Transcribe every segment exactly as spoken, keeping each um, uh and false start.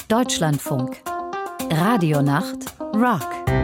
Deutschlandfunk. Radionacht Rock.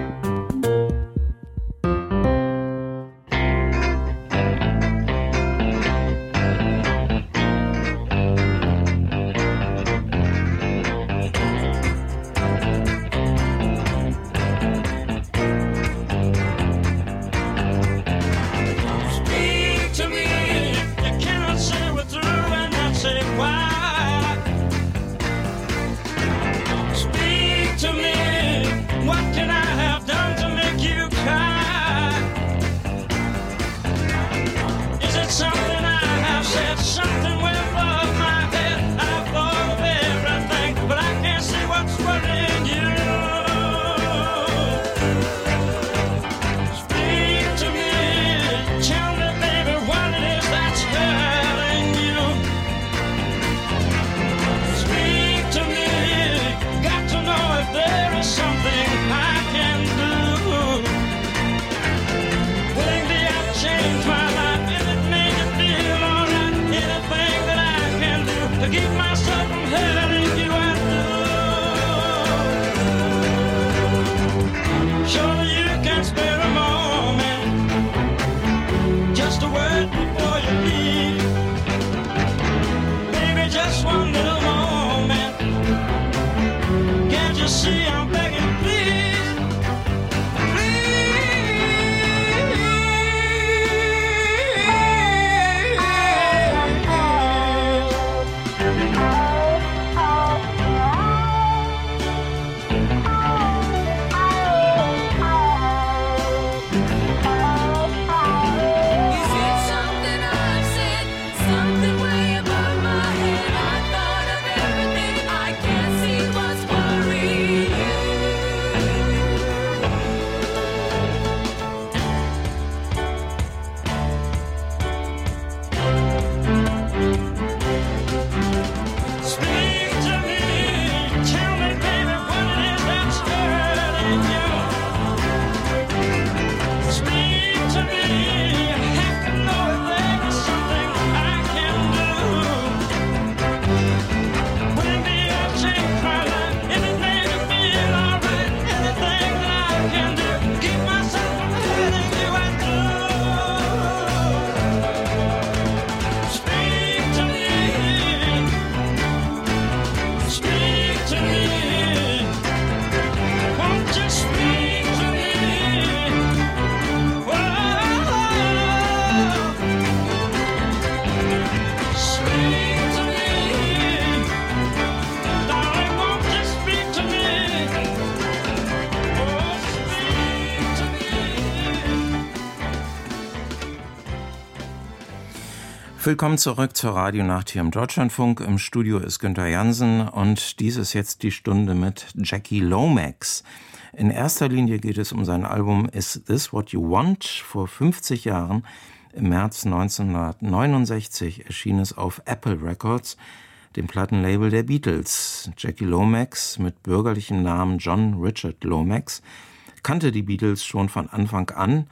Willkommen zurück zur Radionacht hier im Deutschlandfunk. Im Studio ist Günther Jansen und dies ist jetzt die Stunde mit Jackie Lomax. In erster Linie geht es um sein Album Is This What You Want? Vor fünfzig Jahren, im März neunzehnhundertneunundsechzig, erschien es auf Apple Records, dem Plattenlabel der Beatles. Jackie Lomax mit bürgerlichem Namen John Richard Lomax kannte die Beatles schon von Anfang an,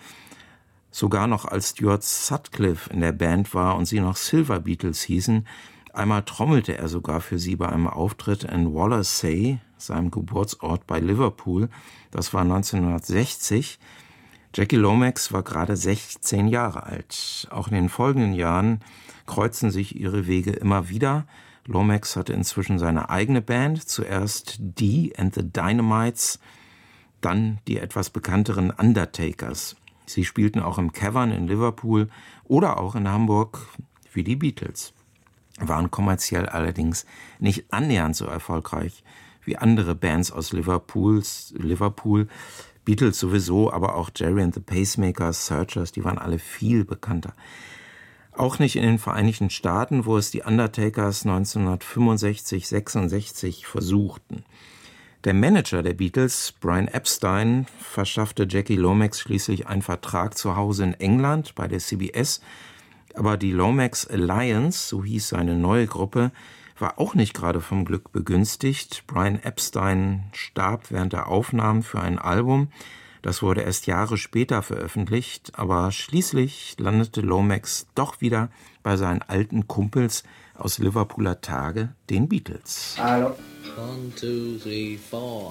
sogar noch als Stuart Sutcliffe in der Band war und sie noch Silver Beatles hießen. Einmal trommelte er sogar für sie bei einem Auftritt in Wallasey, seinem Geburtsort bei Liverpool. Das war neunzehnhundertsechzig. Jackie Lomax war gerade sechzehn Jahre alt. Auch in den folgenden Jahren kreuzen sich ihre Wege immer wieder. Lomax hatte inzwischen seine eigene Band, zuerst Dee and the Dynamites, dann die etwas bekannteren Undertakers. Sie spielten auch im Cavern in Liverpool oder auch in Hamburg wie die Beatles, waren kommerziell allerdings nicht annähernd so erfolgreich wie andere Bands aus Liverpools, Liverpool. Beatles sowieso, aber auch Jerry and the Pacemakers, Searchers, die waren alle viel bekannter. Auch nicht in den Vereinigten Staaten, wo es die Undertakers neunzehnhundertfünfundsechzig, sechsundsechzig versuchten. Der Manager der Beatles, Brian Epstein, verschaffte Jackie Lomax schließlich einen Vertrag zu Hause in England bei der C B S. Aber die Lomax Alliance, so hieß seine neue Gruppe, war auch nicht gerade vom Glück begünstigt. Brian Epstein starb während der Aufnahmen für ein Album. Das wurde erst Jahre später veröffentlicht, aber schließlich landete Lomax doch wieder bei seinen alten Kumpels aus Liverpooler Tage, den Beatles. Hallo. One, two, three, four.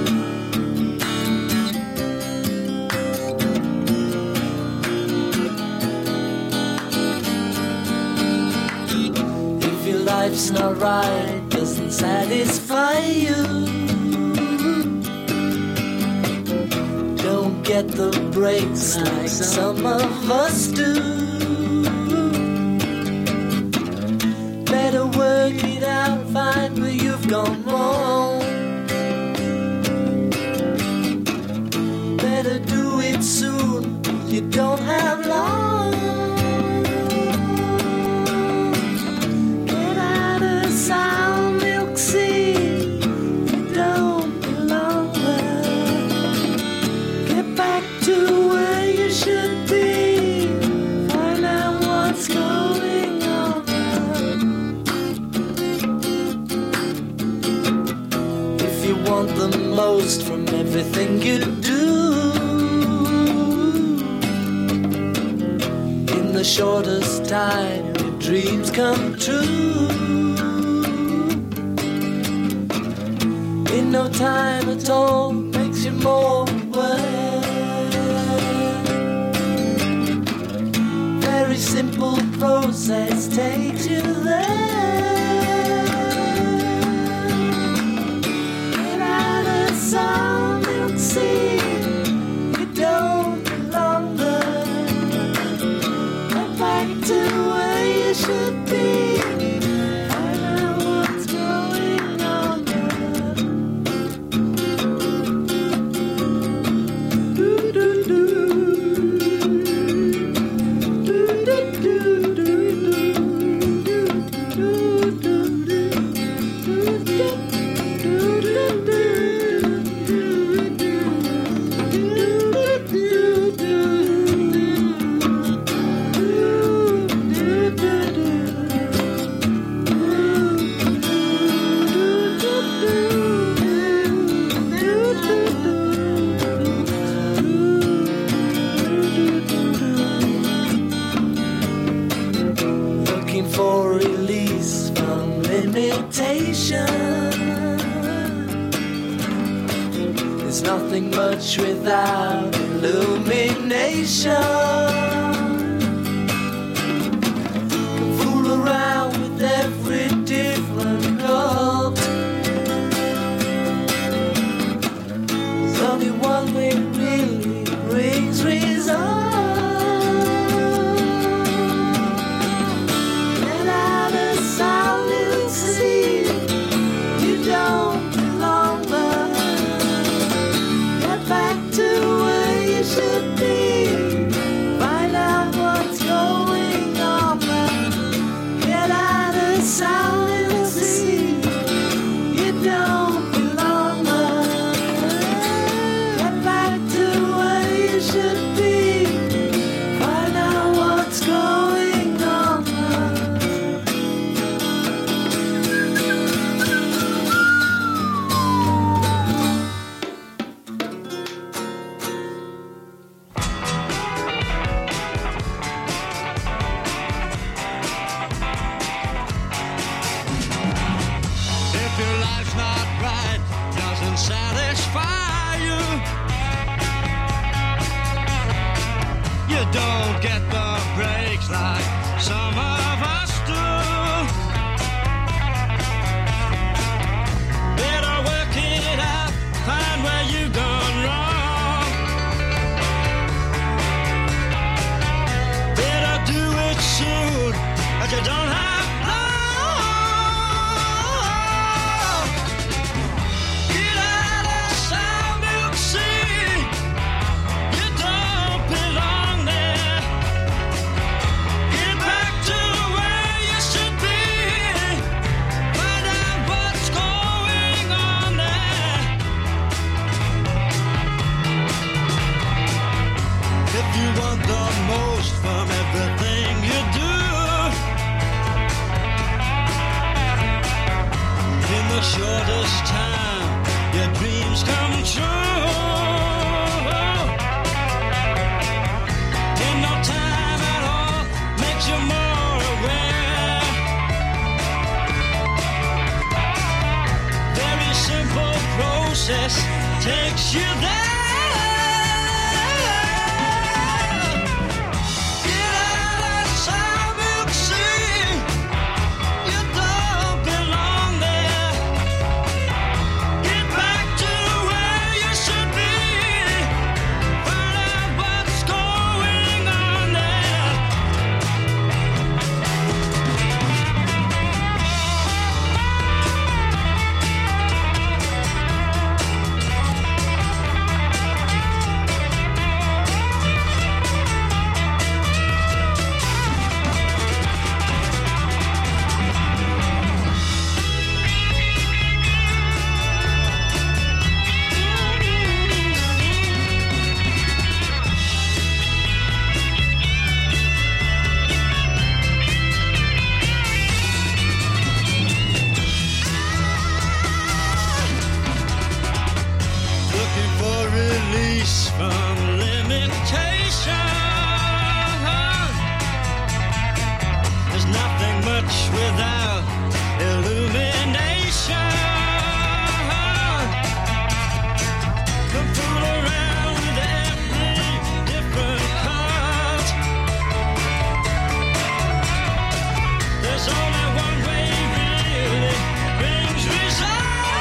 If your life's not right, doesn't satisfy you, don't get the breaks like some of us do. Better work it out, find where you've gone wrong. Better do it soon, you don't have long. Get out of Sound Milk Sea, you don't belong there. Get back to where you should be, find out what's going on there. If you want the most from everything you do, in the shortest time your dreams come true. In no time at all makes you more aware. Very simple process takes you there. Get out of Sound Milk Sea, you don't belong there. Get back to where you should be, find out what's going on there. Do, do, do. Do, do, do, do, do, do, do, do, do, do. Looking for release from limitation. There's nothing much without illumination. Can fool around with every different cult. There's only one way really brings results. Get out of Sound Milk Sea, you don't belong there. Get back to where you should be, find out what's going on there. Get out of Sound Milk Sea, you don't belong there. Get back to where you should be, find out what's going on there. If your life's not right, doesn't satisfy you, you don't get the breaks like some of us do. Better work it out, find where you've gone wrong. Better do it soon, but you don't have long. Get out of Sound Milk Sea, you don't belong there. Get back to process takes you there. Get out of Sour Milk Sea. You don't belong there. Get back to where you should be. Find out what's going on there. Looking for release from limitation. There's nothing much without illumination. Come fool around with every different card. There's only one way really brings result.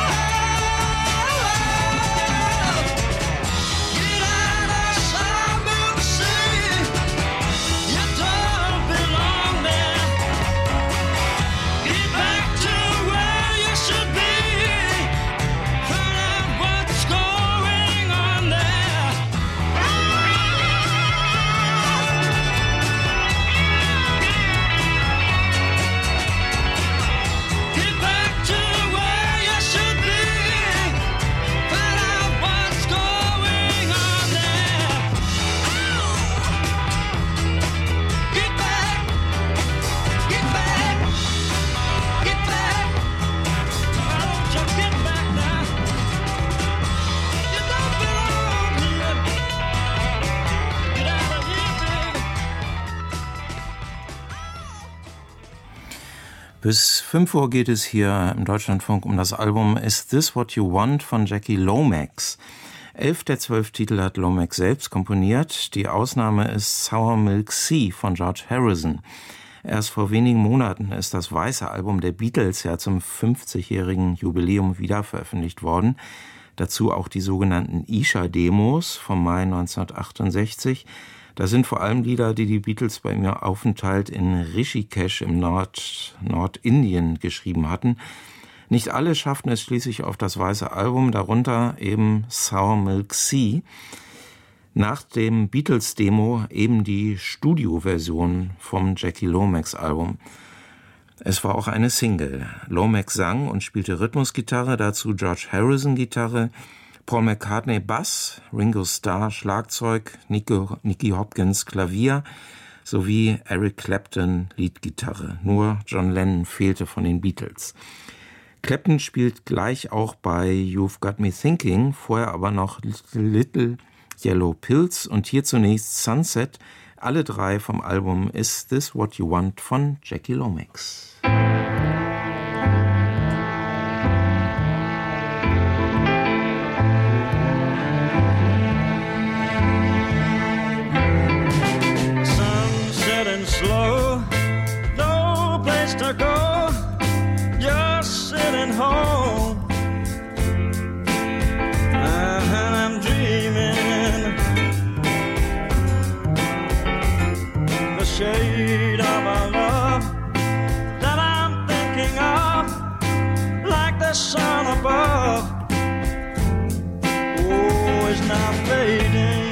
Get out of Sour Milk Sea. You don't belong there. Get back to where you should be. Find out what's going on there. Get back to where you should be. Find out what's going on there. Get back, get back, get back. Why don't you get back now? You don't belong here. Get out of here, baby. Bis fünf Uhr geht es hier im Deutschlandfunk um das Album Is This What You Want von Jackie Lomax. Elf der zwölf Titel hat Lomax selbst komponiert. Die Ausnahme ist Sour Milk Sea von George Harrison. Erst vor wenigen Monaten ist das weiße Album der Beatles ja zum fünfzigjährigen Jubiläum wieder veröffentlicht worden. Dazu auch die sogenannten Isha-Demos vom Mai neunzehnhundertachtundsechzig. Da sind vor allem Lieder, die die Beatles bei ihrem Aufenthalt in Rishikesh im Nord Nordindien geschrieben hatten. Nicht alle schafften es schließlich auf das weiße Album, darunter eben Sour Milk Sea. Nach dem Beatles-Demo eben die Studioversion vom Jackie Lomax-Album. Es war auch eine Single. Lomax sang und spielte Rhythmusgitarre, dazu George Harrison Gitarre, Paul McCartney Bass, Ringo Starr Schlagzeug, Nico, Nicky Hopkins Klavier sowie Eric Clapton Leadgitarre. Nur John Lennon fehlte von den Beatles. Clapton spielt gleich auch bei You've Got Me Thinking, vorher aber noch Little Yellow Pills und hier zunächst Sunset, alle drei vom Album Is This What You Want von Jackie Lomax. Slow, no place to go, just sitting home. And I'm dreaming the shade of our love that I'm thinking of, like the sun above. Oh, it's not fading.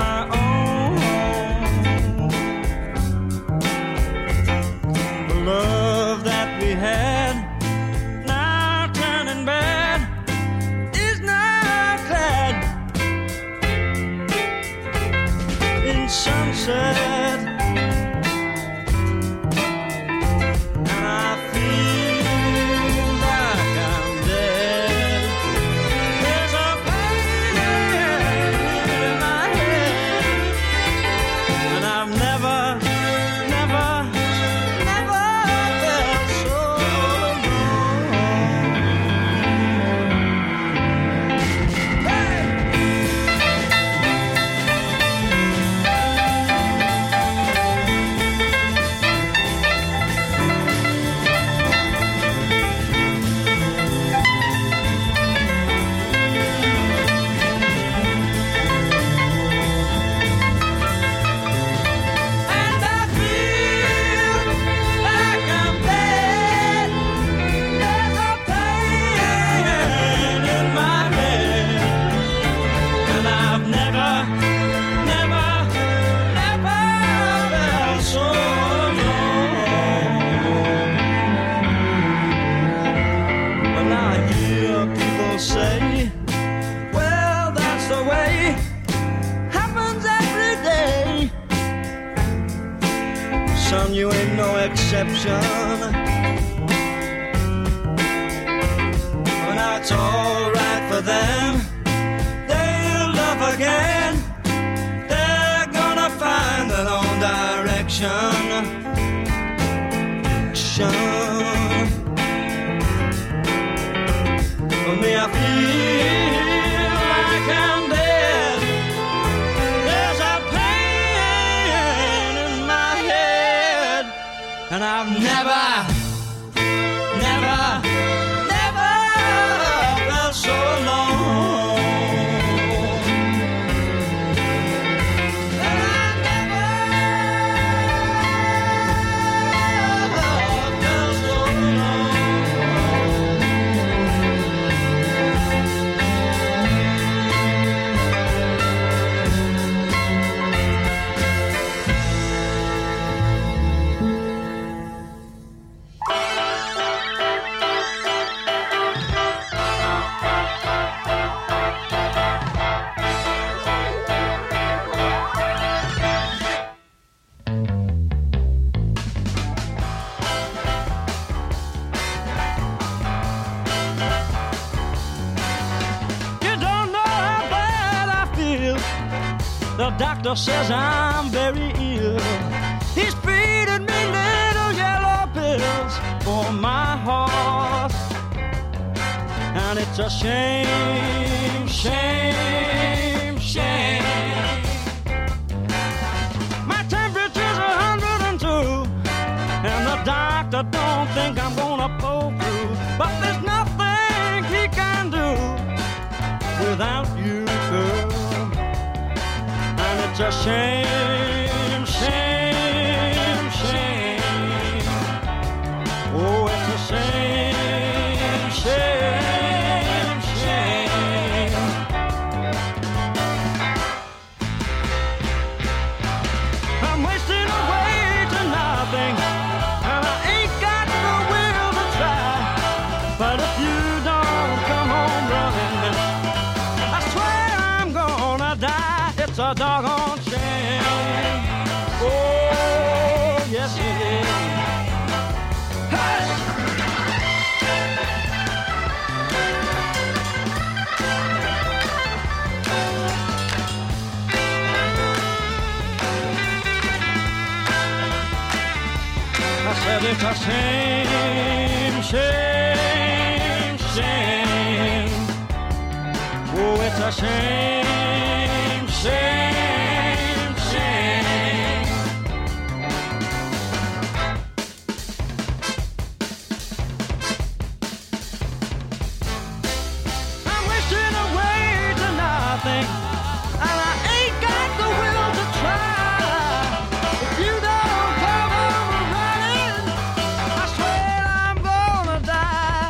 love. son, you ain't no exception. Well, now it's all right for them. They'll love again. They're gonna find their own direction. For me, I feel like I'm dead. There's a pain in my head, and I've never, never, never felt so alone. And I never felt so alone. You don't know how bad I feel. The doctor says I'm very ill. He's feeding me little yellow pills for my heart. And it's a shame, shame, shame. My temperature's a hundred and two, and the doctor don't think I'm gonna pull through. But there's nothing he can do without you, girl. And it's a shame, shame, shame. Oh, it's a shame, shame, shame. I'm wasting away to nothing, and I ain't got the will to try. But if you don't come home running, I swear I'm gonna die. It's a doggone shame. Oh, yes it is. Hey! I said it's a shame, shame, shame. Oh, it's a shame, shame, shame. I'm wishing away to nothing, and I ain't got the will to try. If you don't come over running, I swear I'm gonna die.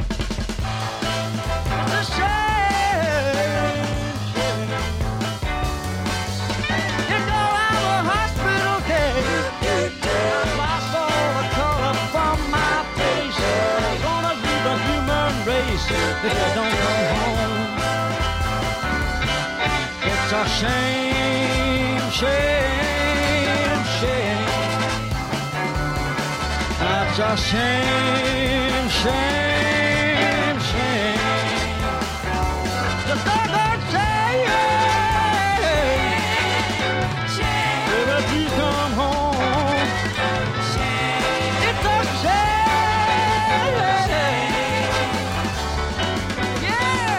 It's a shame, shame. You know I'm a hospital case. I've lost all the color from my face. It's gonna be the human race if you don't come home. It's a shame, shame, shame. That's a shame, shame, shame. The doggone shame. Baby, please come home. It's a shame. Yeah.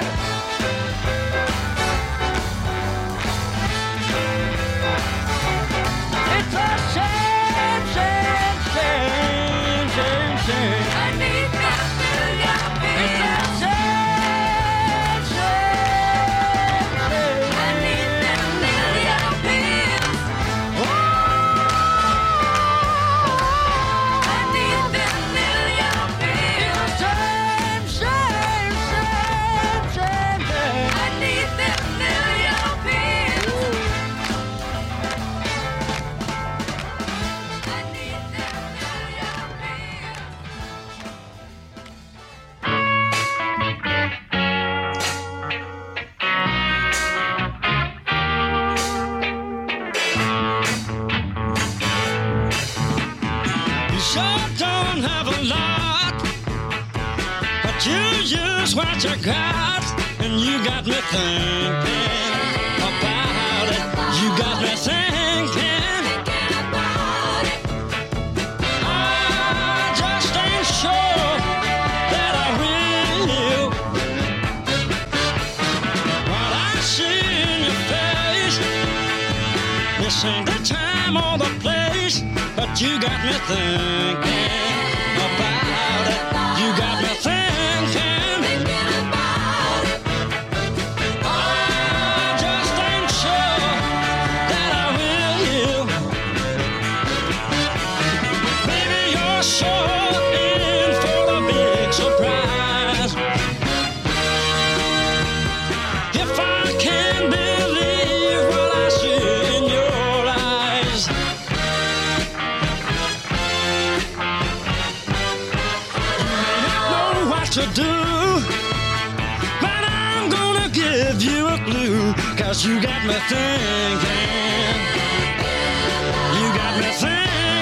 It's a shame, shame, shame, shame, shame. I need that million It's a pills. shame, shame, shame. I need that million pills. I need that million pills. Shame, shame, shame, shame, shame. I need that million pills. I need that million pills. sure don't have a lot, but you use what you got, and you got me thinking about it. You got me thinking about it. I just ain't sure that I will. What I see in your face, this ain't the time or the place, but you got me thinking about it. You got me thinking. I just ain't sure that I will. Baby, you're sure in for a big surprise. If I can believe what I see in your eyes. To do, but I'm gonna give you a clue, 'cause you got me thinking, you got me thinking.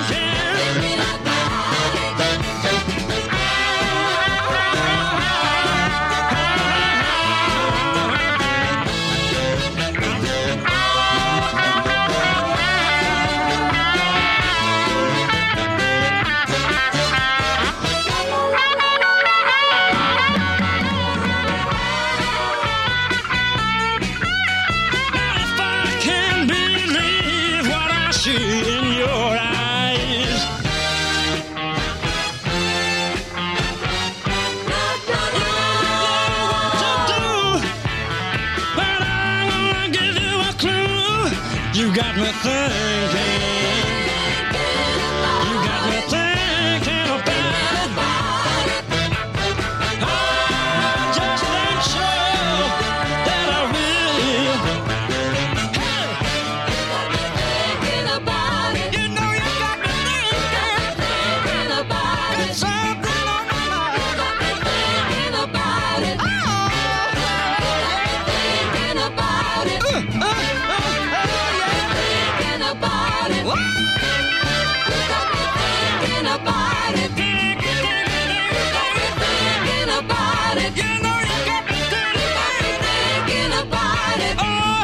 You got me thinking, you got me thinking about it. I just ain't sure that I will. Hey, thinking about it. You know you got me thinking about it. Something on my mind. You got me thinking about it. Oh, thinking about it. Uh, uh, uh. About it. What? You got me thinking about it. You got me thinking about it. You know you got me thinking about it.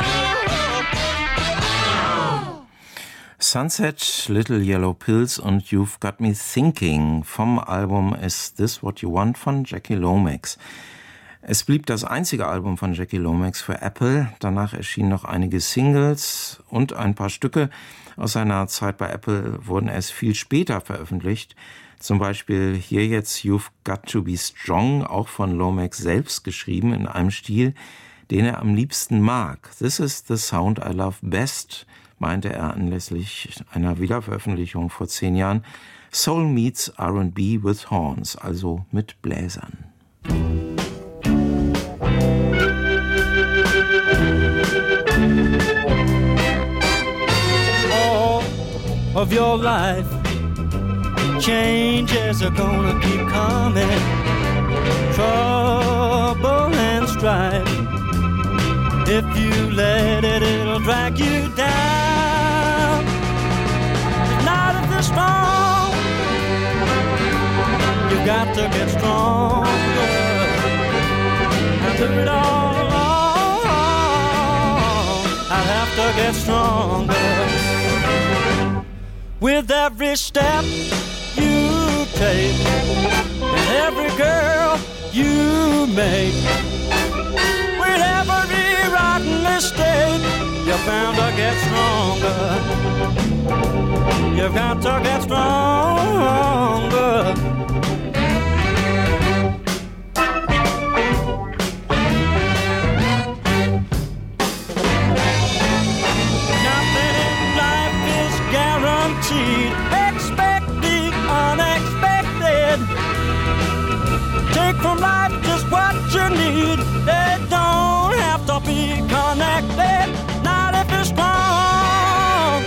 Oh. Sunset, Little Yellow Pills und You've Got Me Thinking vom Album Is This What You Want von Jackie Lomax. Es blieb das einzige Album von Jackie Lomax für Apple. Danach erschienen noch einige Singles und ein paar Stücke aus seiner Zeit bei Apple wurden erst viel später veröffentlicht. Zum Beispiel hier jetzt You've Got to Be Strong, auch von Lomax selbst geschrieben, in einem Stil, den er am liebsten mag. This is the sound I love best, meinte er anlässlich einer Wiederveröffentlichung vor zehn Jahren. Soul meets R and B with horns, also mit Bläsern. All of your life, changes are gonna keep coming. Trouble and strife, if you let it, it'll drag you down. Not if you're strong, you got to get stronger. And through it all, I have to get stronger. With every step you take, and every girl you make, with every rotten mistake, you're bound to get stronger. You've got to get stronger. Expect the unexpected. Take from life just what you need. They don't have to be connected. Not if you're strong.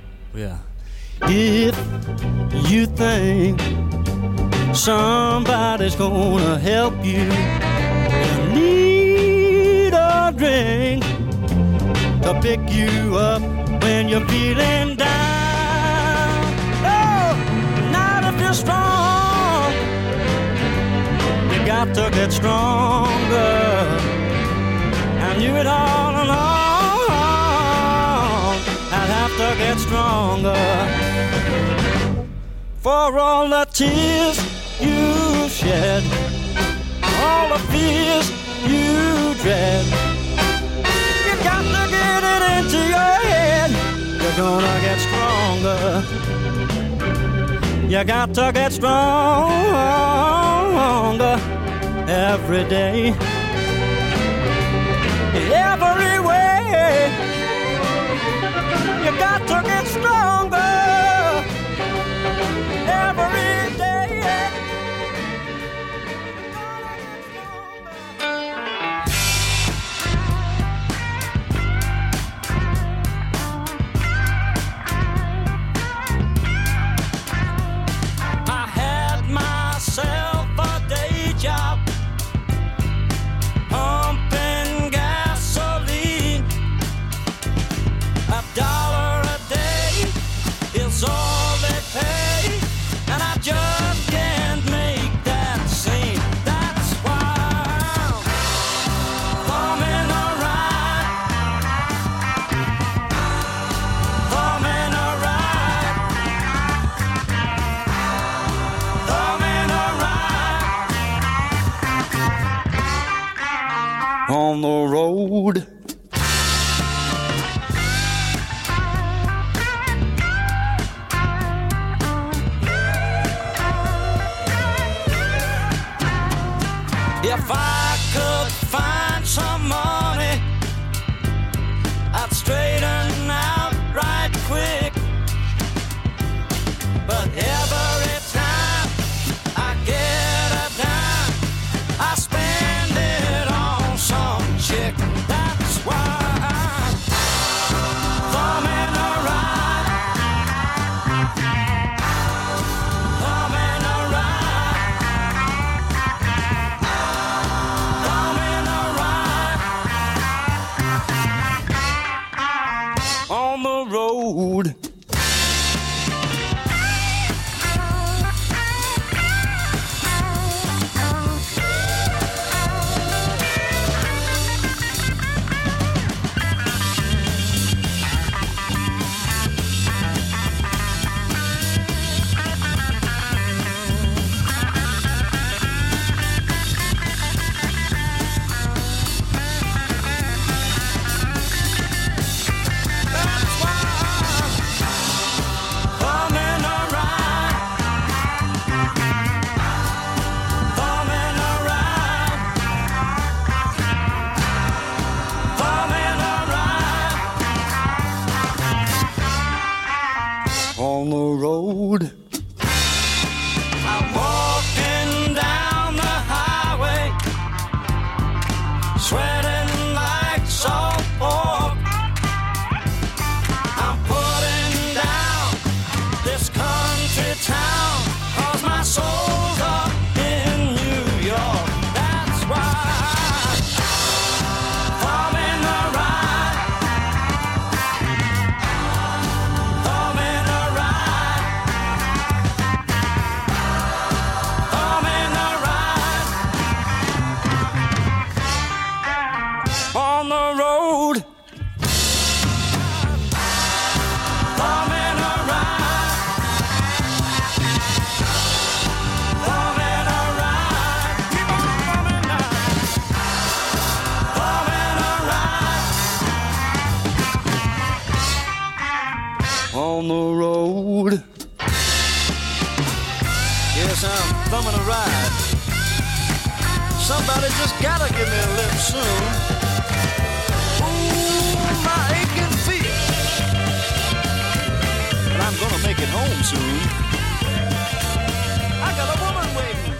Yeah. If you think somebody Nobody's gonna help you. You need a drink to pick you up when you're feeling down. Oh, not if you're strong. You got to get stronger. I knew it all along. I'd have to get stronger. For all the tears you shed, all the fears you dread, you got to get it into your head. You're gonna get stronger. You got to get stronger every day, every way. You got to get stronger every day. On the road, if I could find some money, I'd straighten out right quick. But every time I get a dime, I spend it on some chick. That's why I'm thumbing around, thumbing around, thumbing around on the road. On the road, I'm walking down the highway, sweating like salt pork. I'm putting down this country town, 'cause my soul's up in New York. That's why I'm in the ride, I'm in the ride, I'm in the ride on the road. I'm in a ride, I'm in a ride, keep on coming now. I'm in a ride on the road. Yes, I'm thumbing a ride. Somebody just gotta give me a lift soon. Ooh, my aching feet. But I'm gonna make it home soon. I got a woman waiting.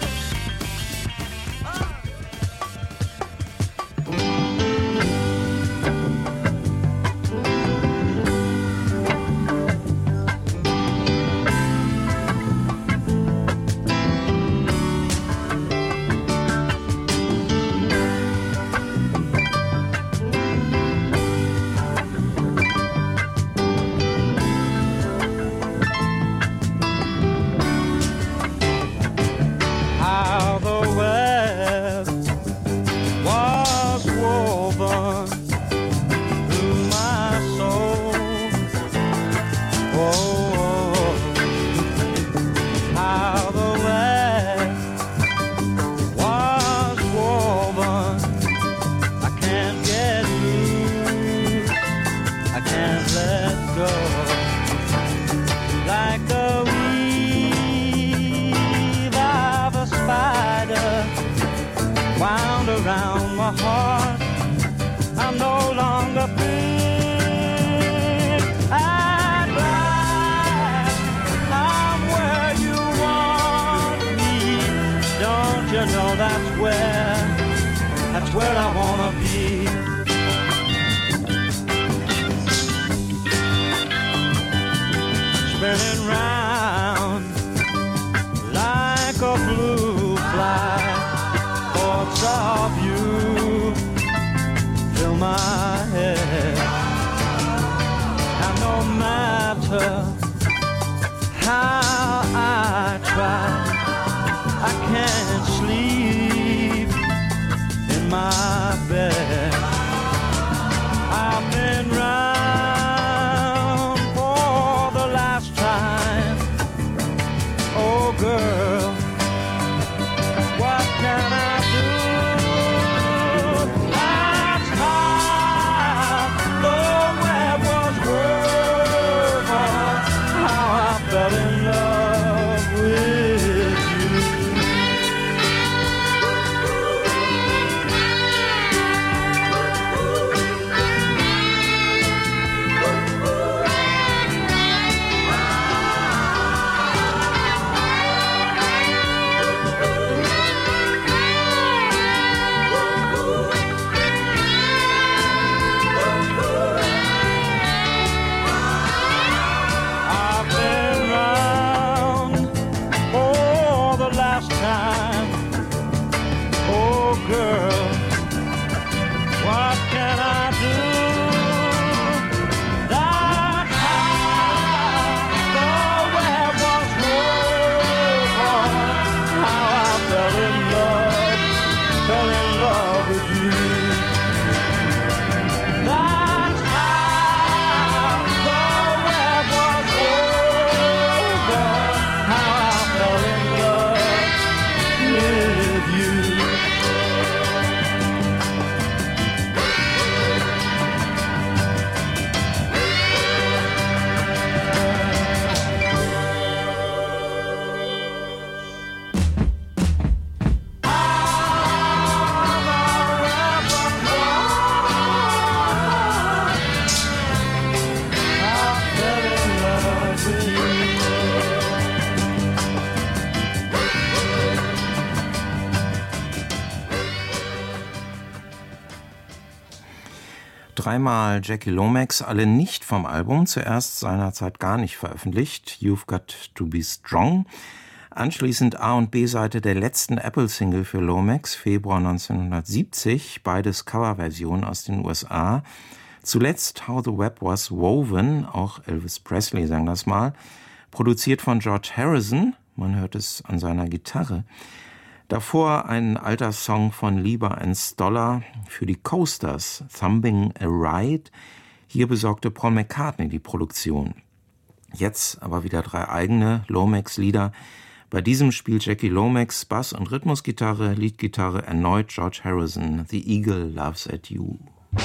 around my heart. I'm no longer free. At last, I'm where you want me. Don't you know that's where, that's where I wanna be. Spinning round like a blue fly. Thoughts of you fill my head, and no matter how I try, I can't sleep in my bed. I've been round for the last time. Oh girl, what can I do? Last time the web was woven, how I fell in love with you. I've been round for the last time. Oh girl, what can I do? That time the web was woven, how I fell in love, fell in love with you. That time the web was woven, how I fell in love with you. Dreimal Jackie Lomax, alle nicht vom Album, zuerst seinerzeit gar nicht veröffentlicht, You've Got to Be Strong. Anschließend A- und B-Seite der letzten Apple-Single für Lomax, Februar neunzehnhundertsiebzig, beides Coverversionen aus den U S A. Zuletzt How the Web Was Woven, auch Elvis Presley sang das mal, produziert von George Harrison, man hört es an seiner Gitarre. Davor ein alter Song von Lieber and Stoller für die Coasters, Thumbing a Ride. Hier besorgte Paul McCartney die Produktion. Jetzt aber wieder drei eigene Lomax-Lieder. Bei diesem spielt Jackie Lomax Bass- und Rhythmusgitarre, Leadgitarre erneut George Harrison, The Eagle Loves at You.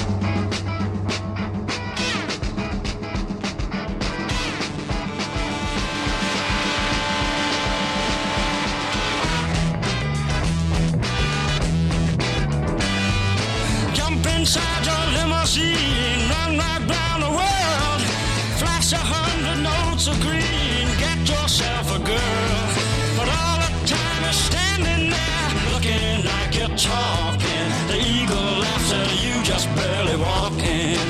Inside your limousine, run right round the world, flash a hundred notes of green, get yourself a girl. But all the time you're standing there, looking like you're talking. The eagle laughs at you, just barely walking.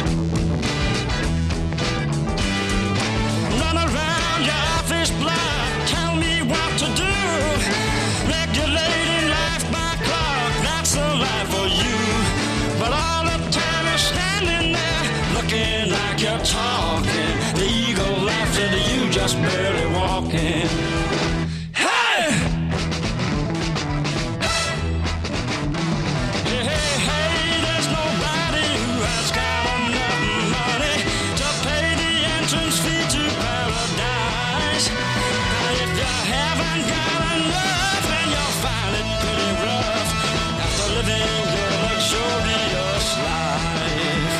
Run around your office block, tell me what to do. Regulating life by clock, that's the life for you. But all the time you're standing there, looking like you're talking. The eagle laughs at you, just barely walking. Hey! Hey, hey, hey, there's nobody who has got enough money to pay the entrance fee to paradise. But if you haven't got enough, then you'll find it pretty rough after living your luxurious life.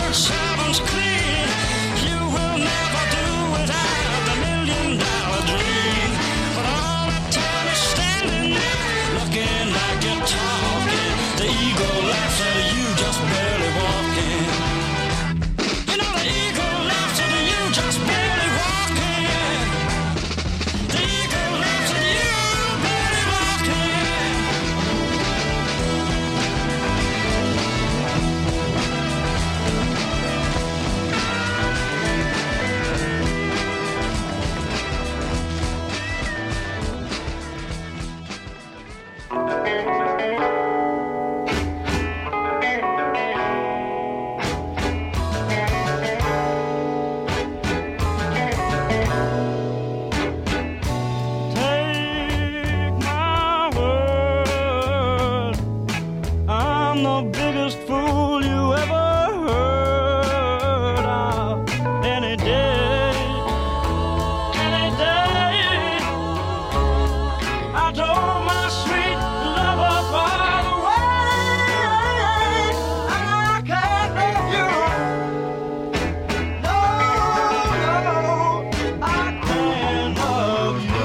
George Southam's clean. You will never do without the million dollar dream. But all the time you're standing there, looking like you're talking. The ego laughs at you just barely walking. You know the ego laughs at you just barely walking. The ego laughs at you barely walking. Take my word, I'm the biggest fool you ever heard of. Any day, any day, I told my sweet lover far away, and I can't let you. No, no, I can't love you.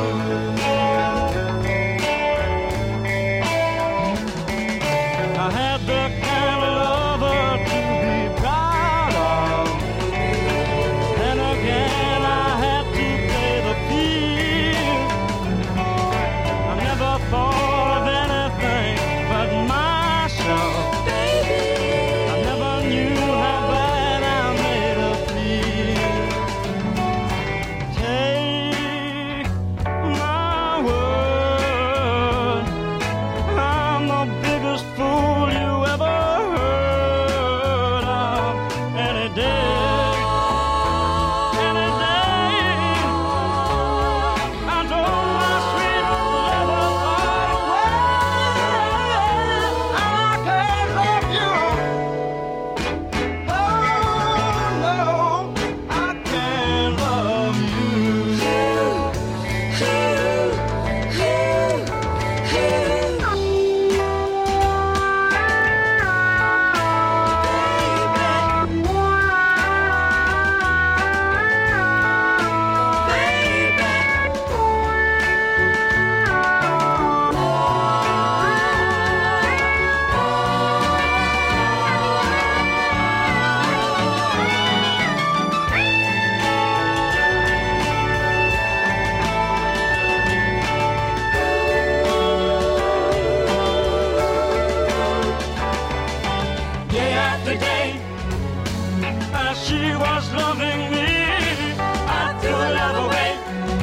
I had the kind of lover to be proud of. Then again, I had to pay the fee. I never thought of anything but myself. I never knew how bad I made her feel. Take my word, I'm the biggest fool you ever heard of. Any day, any day, I told my sweet lover far away, and I can't love you. No, no, I can't love Day after day, as she was loving me, I threw her love away.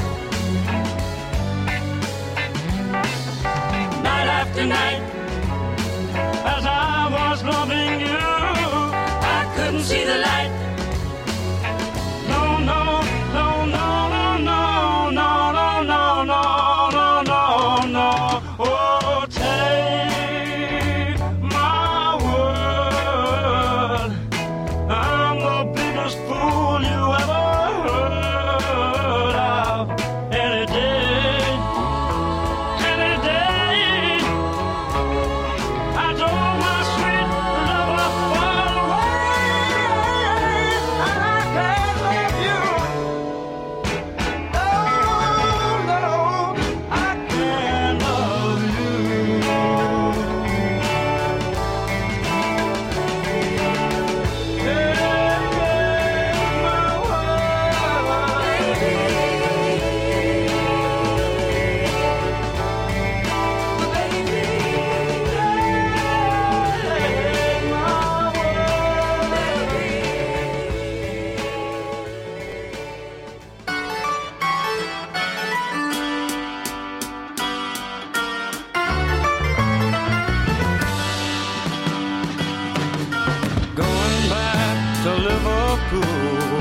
Night after night, as I was loving you, I couldn't see the light. No, no, no, no, no, no, no, no, no, no, no, no. Oh, take my word, I'm the biggest fool you ever heard of. Any day, any day, I told my sweet lover far away, and I can't love you. No, no, I can't love you. Yeah, yeah, my world, going back to Liverpool.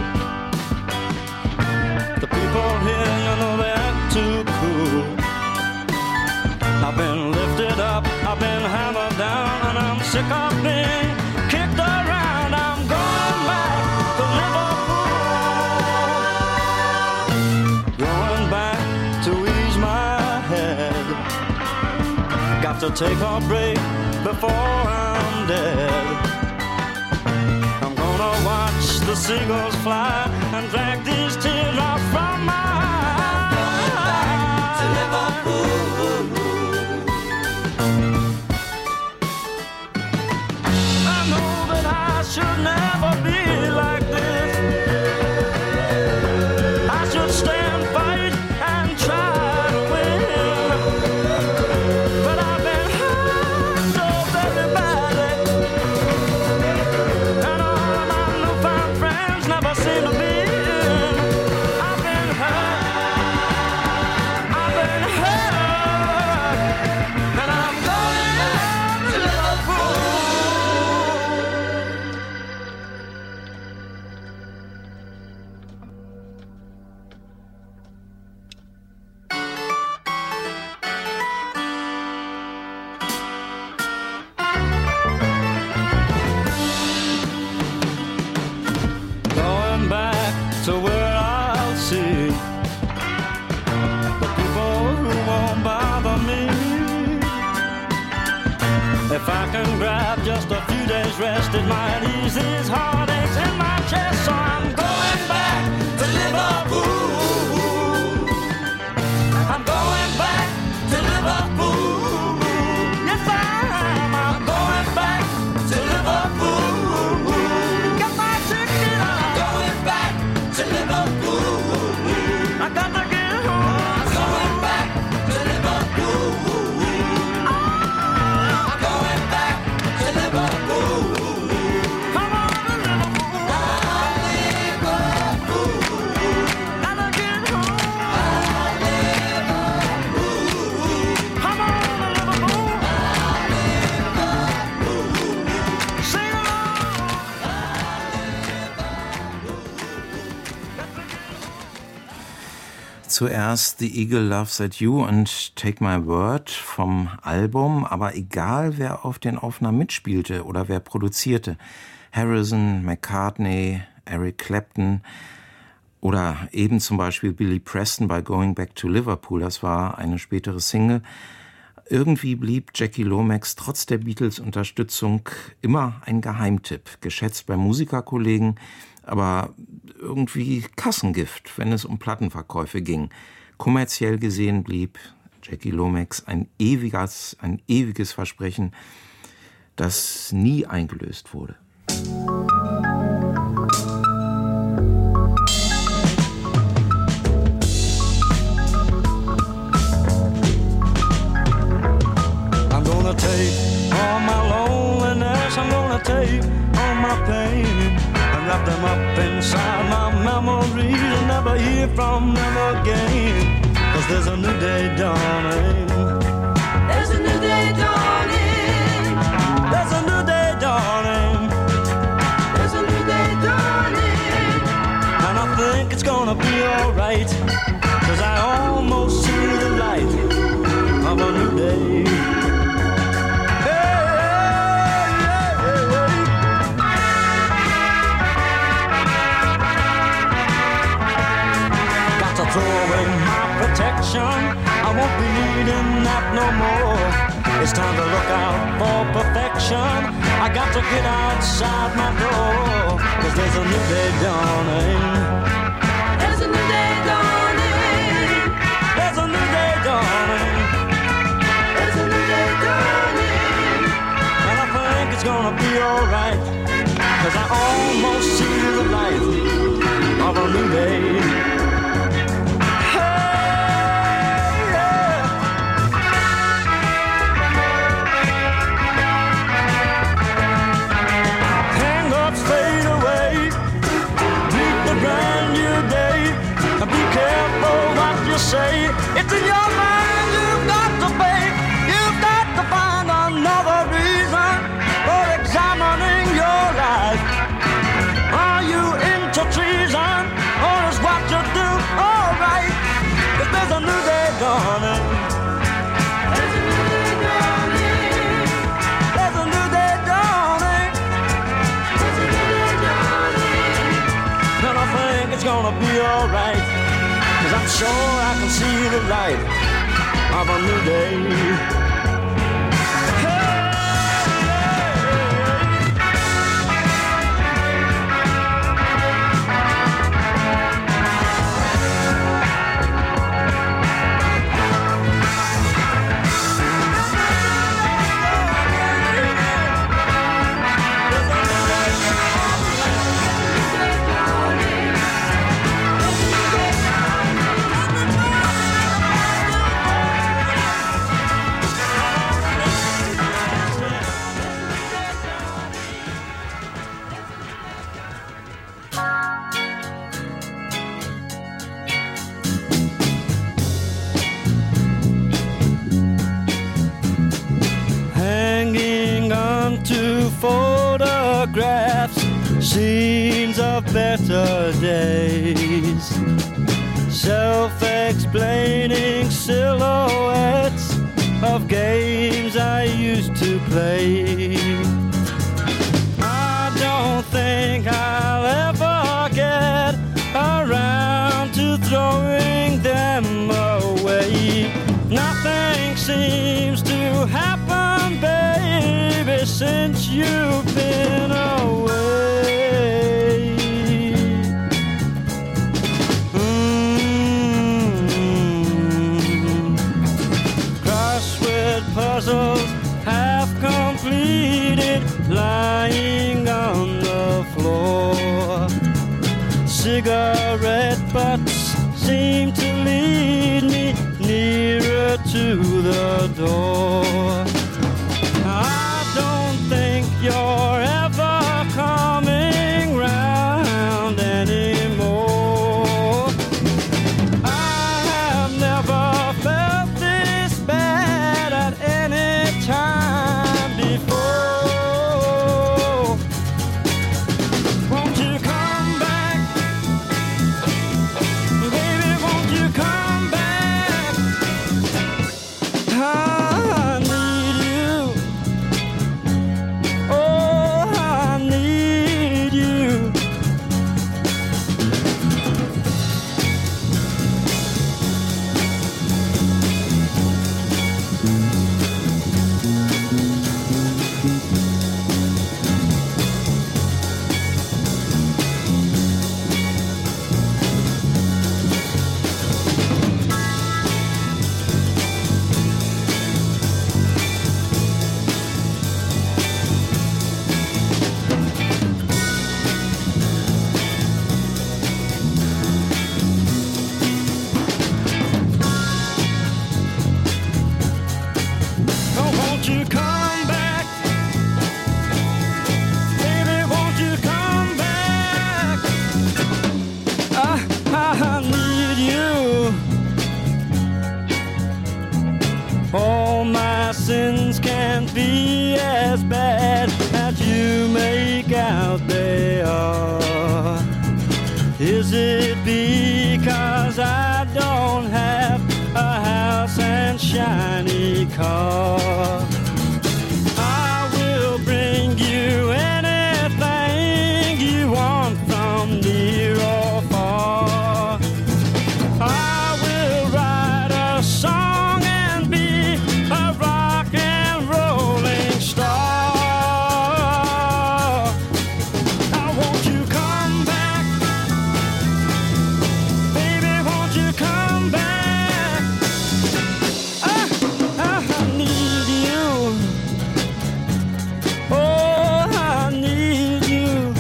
The people here, you know, they're too cool. I've been lifted up, I've been hammered down, and I'm sick of being kicked around. I'm going back to Liverpool. Going back to ease my head. Got to take a break before I'm dead. I'm gonna wind seagulls fly and drag these teardrops from my eyes. Back to Liverpool. I know that I should never be like this. I should stand, fight, and try to win. But I've been hurt so very badly, and all of my newfound friends never seem to be in. I've been hurt, I've been hurt, and I'm going to Liverpool. Going back to where I'll see the people who won't bother me. If I can grab just a few days rest, it might ease these heartaches in my chest. So I'm going back to Liverpool. I'm going back to Liverpool. Yes, I am. I'm going back to Liverpool. Got my ticket. I'm going back to Liverpool. I got to get home. I'm going back to Liverpool. I'm going back to Liverpool. Come on to Liverpool. Liverpool. Gotta get home. Liverpool. Come on to Liverpool. Liverpool. Sing along. Zuerst The Eagle Laughs at You und Take My Word vom Album, aber egal wer auf den Aufnahmen mitspielte oder wer produzierte, Harrison, McCartney, Eric Clapton oder eben zum Beispiel Billy Preston bei Going Back to Liverpool, das war eine spätere Single. Irgendwie blieb Jackie Lomax trotz der Beatles-Unterstützung immer ein Geheimtipp, geschätzt bei Musikerkollegen, aber irgendwie Kassengift, wenn es um Plattenverkäufe ging. Kommerziell gesehen blieb Jackie Lomax ein ewiges, ein ewiges Versprechen, das nie eingelöst wurde. I'm gonna take all my loneliness, I'm gonna take all my pain and wrap them up inside my memories and never hear from them again. Cause there's a new day dawning. There's a new day dawning. There's a new day dawning. There's a new day dawning. And I think it's gonna be alright. Cause I almost see the light of a new day. Throw away my protection, I won't be needing that no more. It's time to look out for perfection. I got to get outside my door. Cause there's a new day dawning. There's a new day dawning. There's a new day dawning. There's a new day dawning. And I think it's gonna be alright. Cause I almost see the light of a new day. Say it's in your mind, you've got to pay, you've got to find another reason for examining your life. Are you into treason, or is what you do alright? Cause there's a new day dawning. There's a new day dawning. There's a new day dawning. There's a new day dawning. And I think it's gonna be alright. Cause I'm sure I can see the light of a new day. photographs, scenes of better days, self-explaining silhouettes of games I used to play. I don't think I'll ever get around to throwing them away. Nothing seems to happen, baby, since you've been away. Mm-hmm. Crossword puzzles half completed, lying on the floor. Cigarette butts seem to lead me nearer to the door. I don't think you're ever coming round anymore. I have never felt this bad at any time before. Won't you come back? Baby, won't you come back? I need you. Oh, I need you. Oh, won't you come back? Baby, won't you come back? I, I need you. All my sins can't be as bad as you make out they are. Is it because I don't have a house and shiny car? I will bring you anything you want from near or far. I will write a song and be a rock and rolling star. Now won't you come back? Baby, won't you come back? I, I need you. Oh, I need you.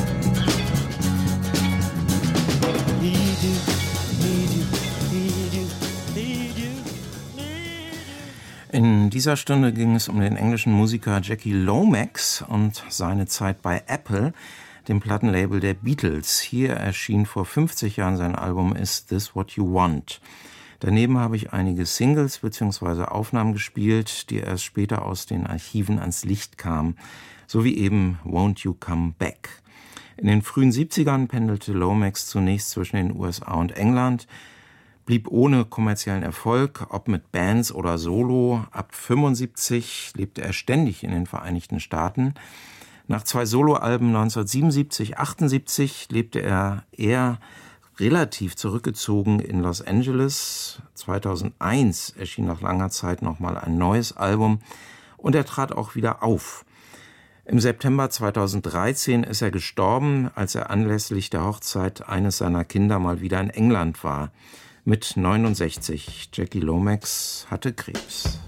Need you, need you, need you, need you, need you. In dieser Stunde ging es um den englischen Musiker Jackie Lomax und seine Zeit bei Apple, dem Plattenlabel der Beatles. Hier erschien vor fünfzig Jahren sein Album Is This What You Want? Daneben habe ich einige Singles bzw. Aufnahmen gespielt, die erst später aus den Archiven ans Licht kamen, so wie eben Won't You Come Back. In den frühen siebzigern pendelte Lomax zunächst zwischen den U S A und England, blieb ohne kommerziellen Erfolg, ob mit Bands oder Solo. Ab fünfundsiebzig lebte er ständig in den Vereinigten Staaten. Nach zwei Soloalben neunzehnhundertsiebenundsiebzig, achtundsiebzig lebte er eher relativ zurückgezogen in Los Angeles. zweitausendeins erschien nach langer Zeit nochmal ein neues Album und er trat auch wieder auf. Im September zweitausenddreizehn ist er gestorben, als er anlässlich der Hochzeit eines seiner Kinder mal wieder in England war. Mit neunundsechzig. Jackie Lomax hatte Krebs.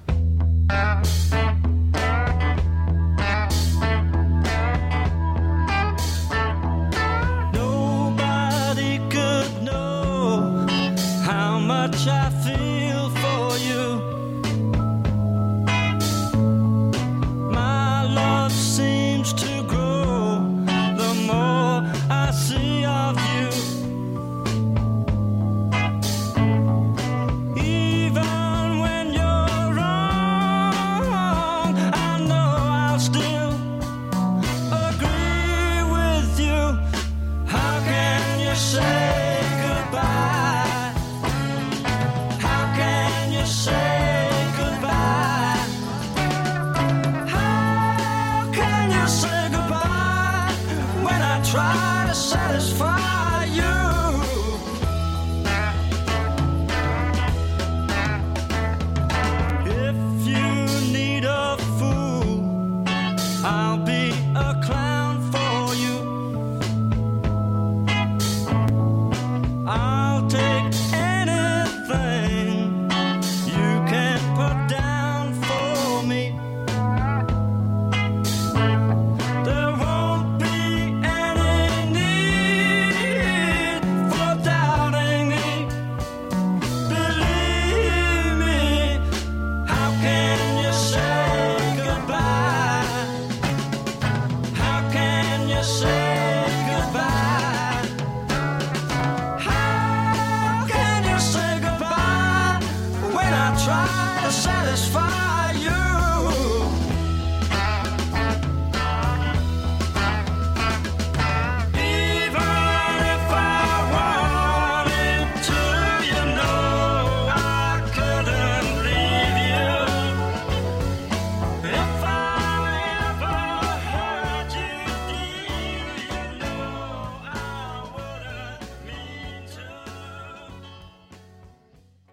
Nobody could know how much I